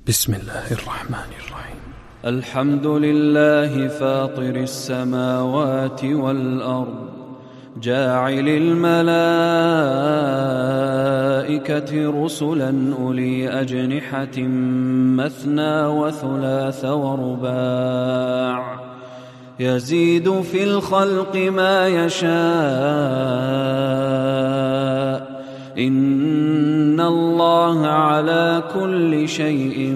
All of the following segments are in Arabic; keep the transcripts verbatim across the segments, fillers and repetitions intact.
بسم الله الرحمن الرحيم. الحمد لله فاطر السماوات والأرض جاعل الملائكة رسلا أولي أجنحة مثنى وثلاث ورباع يزيد في الخلق ما يشاء إن الله على كل شيء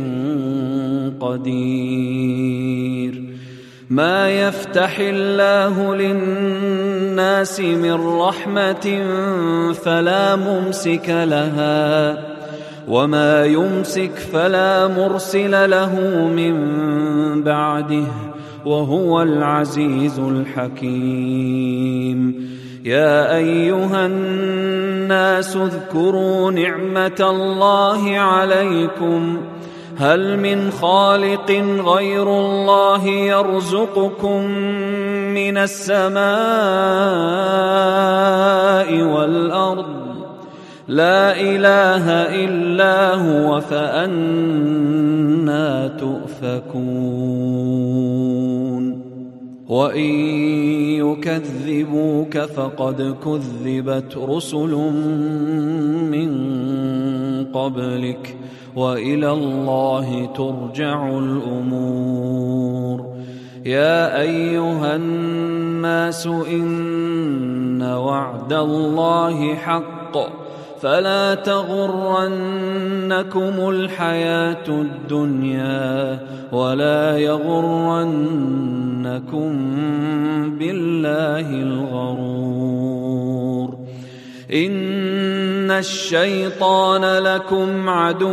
قدير. ما يفتح الله للناس من رحمة فلا ممسك لها وما يمسك فلا مرسل له من بعده وهو العزيز الحكيم. يا أيها الناس اذكروا نعمة الله عليكم هل من خالق غير الله يرزقكم من السماء والأرض لا إله إلا هو فأنى تؤفكون. وإن يكذبوك فقد كذبت رسل من قبلك وإلى الله ترجع الأمور. يا أيها الناس إن وعد الله حق فلا تغرنكم الحياة الدنيا ولا يغرنكم بالله الغرور. إن الشيطان لكم عدو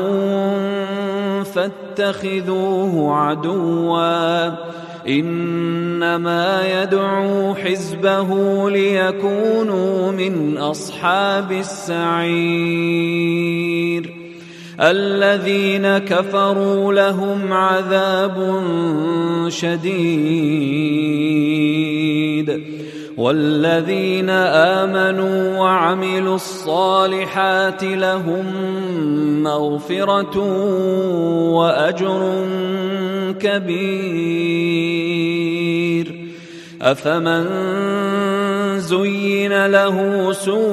فاتخذوه عدوا إنما يدعو حزبه ليكونوا من أصحاب السعير. الذين كفروا لهم عذاب شديد والذين آمنوا وعملوا الصالحات لهم مغفرة وأجر كبير. أفمن زين له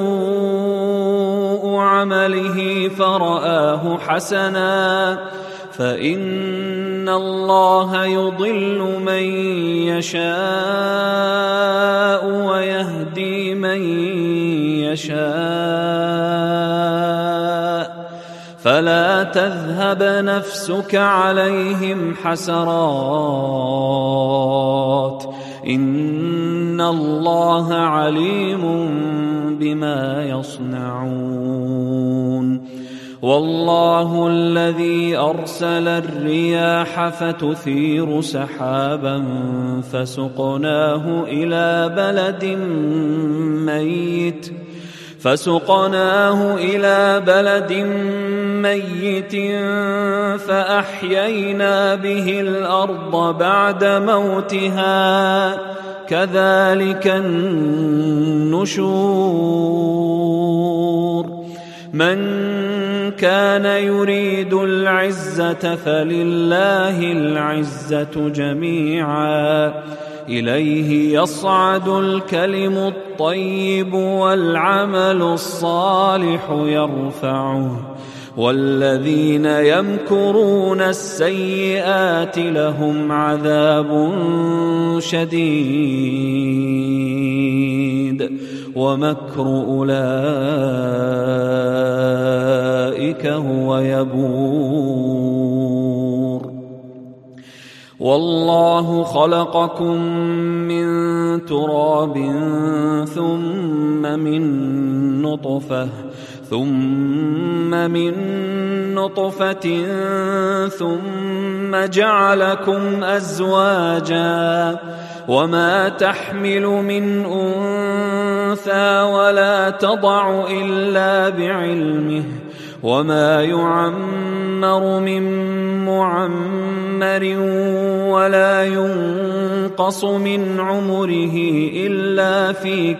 سوء عمله فرآه حسنا فإن الله يضل من يشاء ويهدي من يشاء فلا تذهب نفسك عليهم حسرات إن الله عليم بما يصنعون. والله الذي أرسل الرياح فتثير سحابا فسقناه إلى بلد ميت فسقناه إلى بلد ميت فأحيينا به الأرض بعد موتها كذلك النشور. من كان يريد العزة فلله العزة جميعا إليه يصعد الكلم الطيب والعمل الصالح يرفعه والذين يمكرون السيئات لهم عذاب شديد ومكر أولئك هو يبور. والله خلقكم من تراب ثم من نطفة ثم من نطفة ثم جعلكم أزواجا وما تحمل من أنثى ولا تضع إلا بعلمه وما يعمر من معمر ولا ينقص من عمره إلا في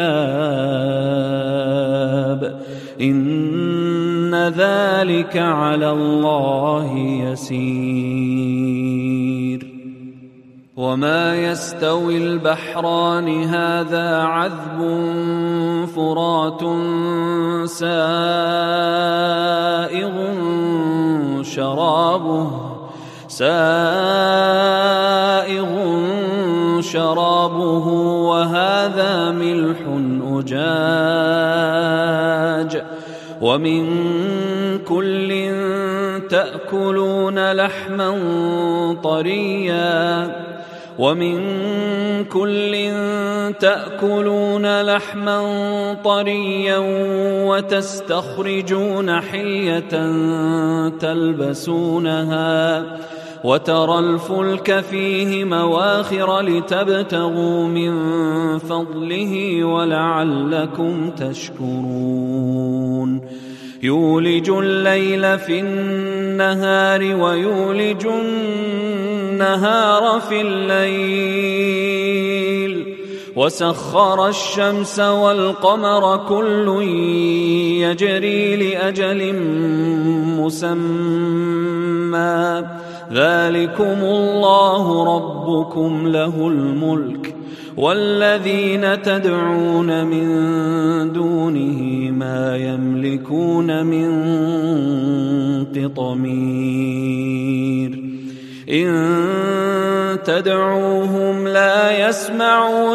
كتاب إن ذلك على الله يسير. وما يستوي البحران هذا عذب فرات سائغ شرابه سائغ شرابه وهذا ملح أجاج ومن كل تأكلون لحما طريا ومن كل تأكلون لحما طريا وتستخرجون حلية تلبسونها وترى الفلك فيه مواخر لتبتغوا من فضله ولعلكم تشكرون. يولج الليل في النهار ويولج النهار في الليل وسخر الشمس والقمر كل يجري لأجل مسمى ذلكم الله ربكم له الملك والذين تدعون من دونه ما يملكون من قطمير. إن تدعوهم لا يسمعوا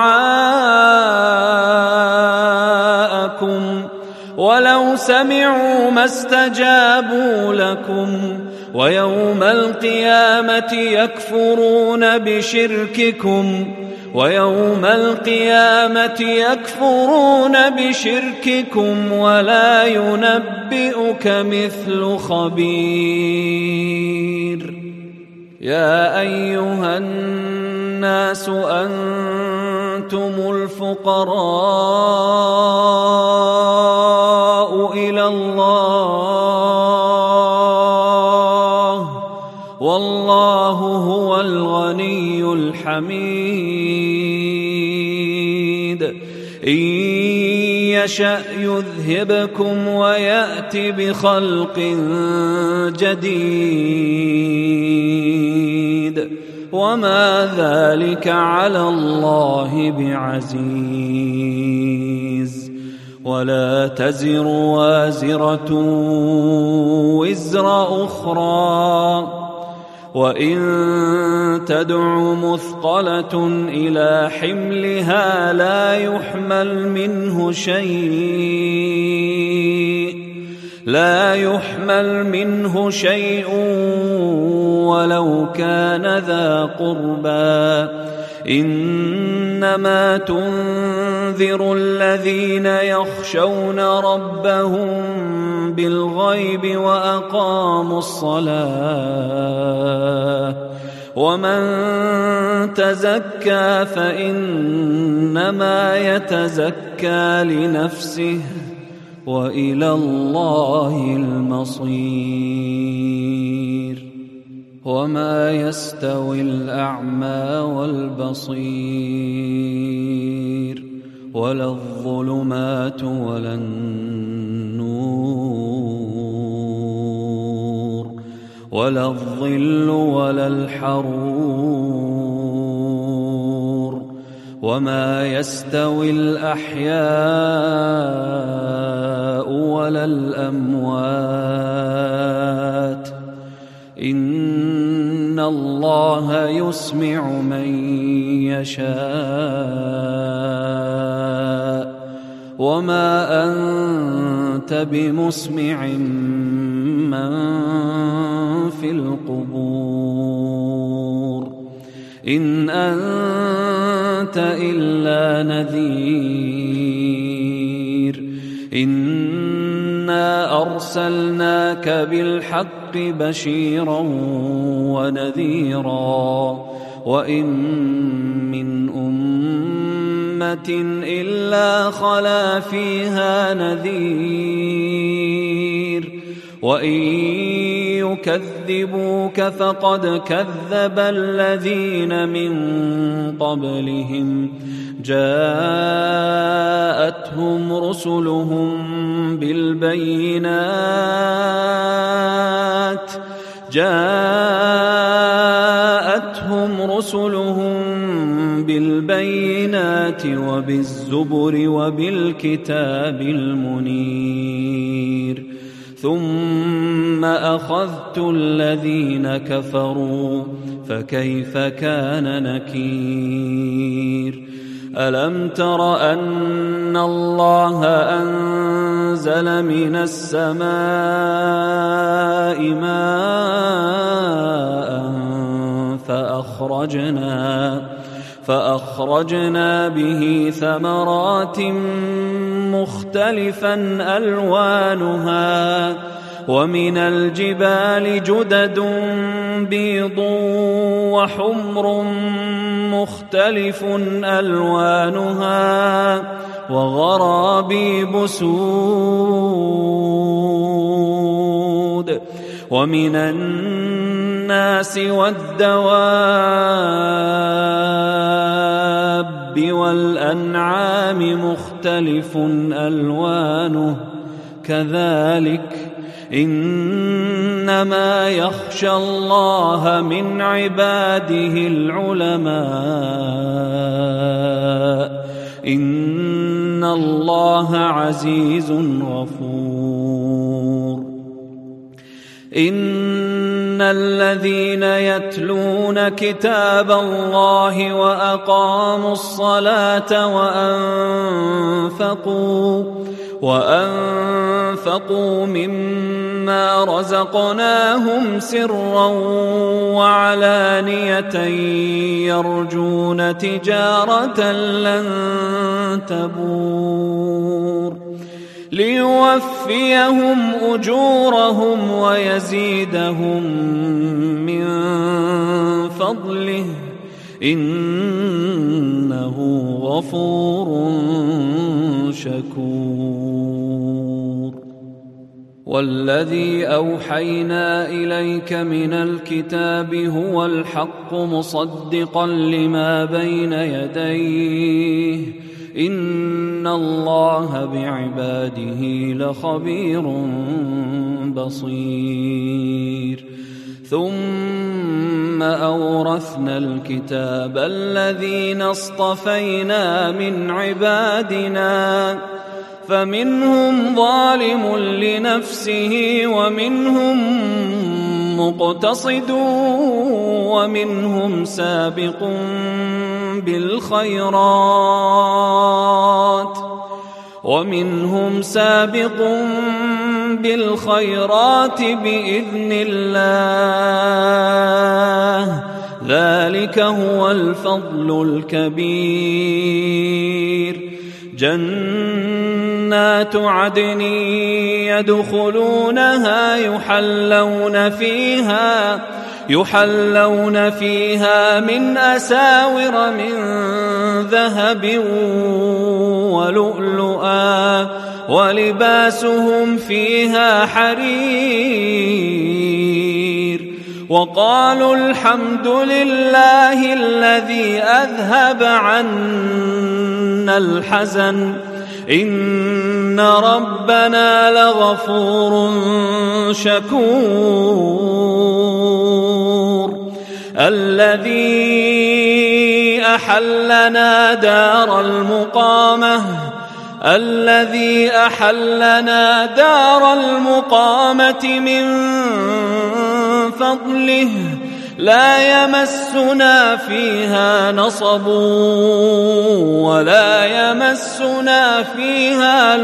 دعاءكم ولو سمعوا ما استجابوا لكم ويوم القيامة يكفرون بشرككم ويوم القيامة يكفرون بشرككم ولا ينبئك مثل خبير. يا أيها الناس أنتم الفقراء إلى الله والله هو الغني الحميد. إن يشأ يذهبكم ويأت بخلق جديد وما ذلك على الله بعزيز. ولا تزر وازرة وزر أخرى وإن تدع مثقلة إلى حملها لا يحمل منه شيء لا يحمل منه شيء ولو كان ذا قربى إنما تنذر الذين يخشون ربهم بالغيب وأقاموا الصلاة ومن تزكى فإنما يتزكى لنفسه وإلى الله المصير. وما يستوي الأعمى والبصير ولا الظلمات ولا النور ولا الظل ولا الحرور وما يستوي الأحياء ولا الأموات إن الله يسمع من يشاء وما أنت بمسمع من في القبور إن أنت إلا نذير إنا أرسلناك بالحق بشيرا ونذيرا وإن من أمة إلا خلا فيها نذير وإن يكذبوك فقد كذب الذين من قبلهم جاءتهم رسلهم بالبينات جاءتهم رسلهم بالبينات وبالزبر وبالكتاب المنير ثم أخذت الذين كفروا فكيف كان نكير ألم تر أن الله أنزل من السماء ماء فأخرجنا فأخرجنا به ثمرات مختلفا ألوانها ومن الجبال جدد بيض وحمر مختلف ألوانها وغرابيب سود ومن الناس والدواب والأنعام مختلف ألوانه كذلك إنما يخشى الله من عباده العلماء إن الله عزيز غفور إن الذين يتلون كتاب الله وأقاموا الصلاة وأنفقوا وأنفقوا مما رزقناهم سرا وعلانية يرجون تجارة لن تبور ليوفيهم أجورهم ويزيدهم من فضله إنه غفور شكور والذي أوحينا إليك من الكتاب هو الحق مصدقا لما بين يديه إن الله بعباده لخبير بصير ثم أورثنا الكتاب الذين اصطفينا من عبادنا فمنهم ظالم لنفسه ومنهم مقتصد ومنهم سابق بالخيرات ومنهم سابق بالخيرات بإذن الله ذلك هو الفضل الكبير جنات عدن يدخلونها يحلون فيها يحلون فيها من أساور من ذهب ولؤلؤا ولباسهم فيها حرير وقالوا الحمد لله الذي أذهب عنا الحزن إن ربنا لغفور شكور الذي أحلنا دار المقامة الذي أحلنا دار المقامة من فضله لا يمسنا فيها نصب ولا يمسنا فيها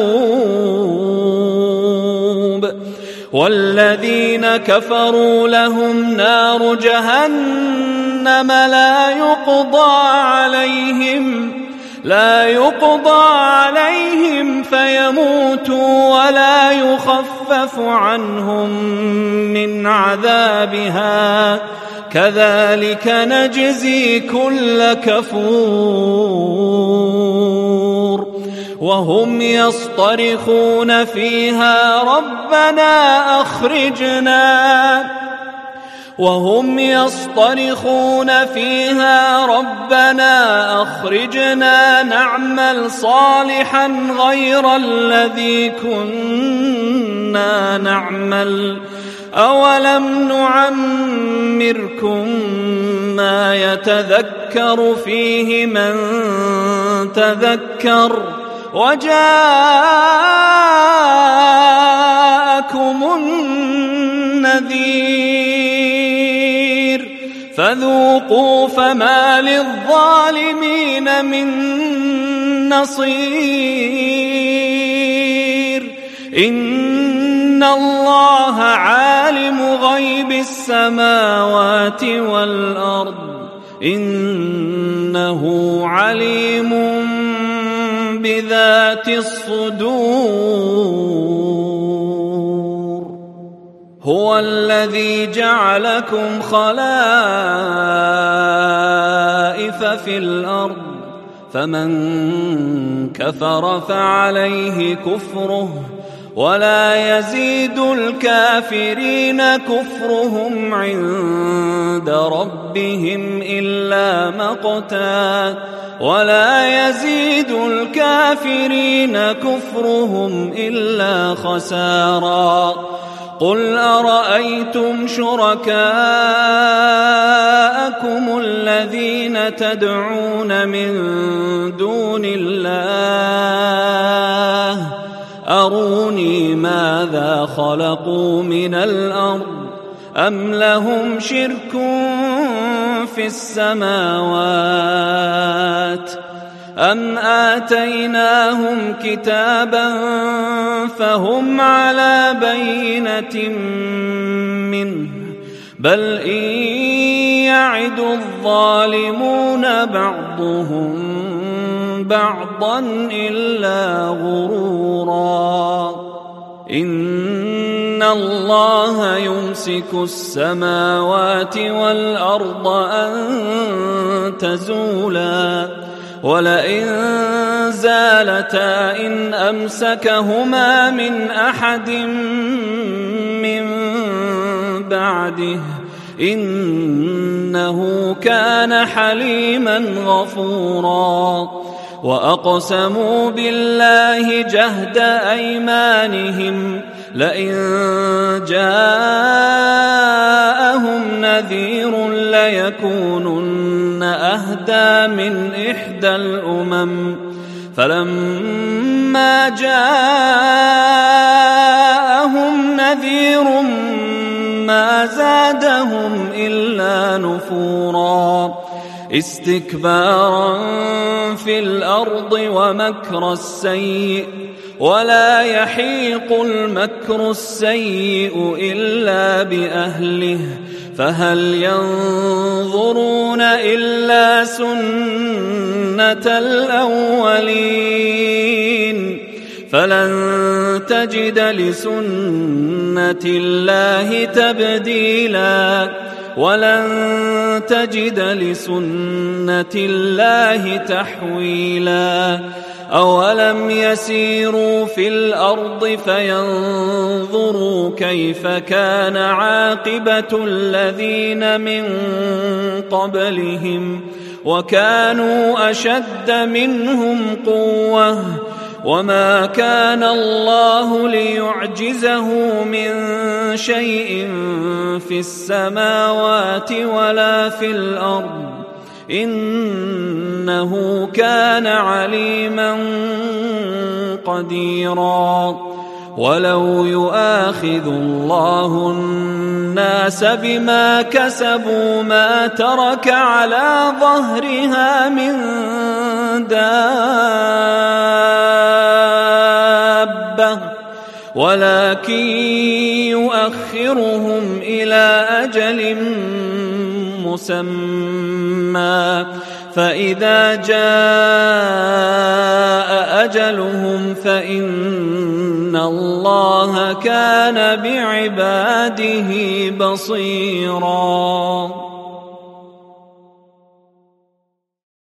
لغوب والذين كفروا لهم نار جهنم لا يقضى عليهم لا يقضى عليهم فيموتوا ولا يخفف عنهم من عذابها كذلك نجزي كل كفور وهم يصطرخون فيها ربنا أخرجنا وهم يصطرخون فيها ربنا أخرجنا نعمل صالحا غير الذي كنا نعمل أولم نعمركم ما يتذكر فيه من تذكر وجاءكم النذير فذوقوا فما للظالمين من نصير إن الله عالم غيب السماوات والأرض إنه عليم بذات الصدور هو الذي جعلكم خلائف في الأرض فمن كفر فعليه كفره ولا يزيد الكافرين كفرهم عند ربهم إلا مقتا ولا يزيد الكافرين كفرهم إلا خسارا قل أرأيتم شركاءكم الذين تدعون من دون الله أروني ماذا خلقوا من الأرض أم لهم شرك في السماوات أم آتيناهم كتابا فهم على بينة منه بل إن يعد الظالمون بعضهم بعضا إلا غرورا إن الله يمسك السماوات والأرض أن تزولا ولئن زالتا إن أمسكهما من أحد من بعده إنه كان حليما غفورا وأقسموا بالله جهد أيمانهم لئن جاءهم نذير ليكونن أهدى من إحدى الأمم فلما جاءهم نذير ما زادهم إلا نفورا استكبارا في الأرض ومكر السيء ولا يحيق المكر السيء إلا بأهله فهل ينظرون إلا سنة الأولين فلن تجد لسنة الله تبديلا ولن تجد لسنة الله تحويلا أولم يسيروا في الأرض فينظروا كيف كان عاقبة الذين من قبلهم وكانوا أشد منهم قوة وما كان الله ليعجزه من شيء في السماوات ولا في الأرض إنه كان عليما قديرا ولو يؤاخذ الله الناس بما كسبوا ما ترك على ظهرها من دابة ولكن يؤخرهم إلى أجل مسمى فإذا جاء أجلهم فإن الله كان بعباده بصيراً.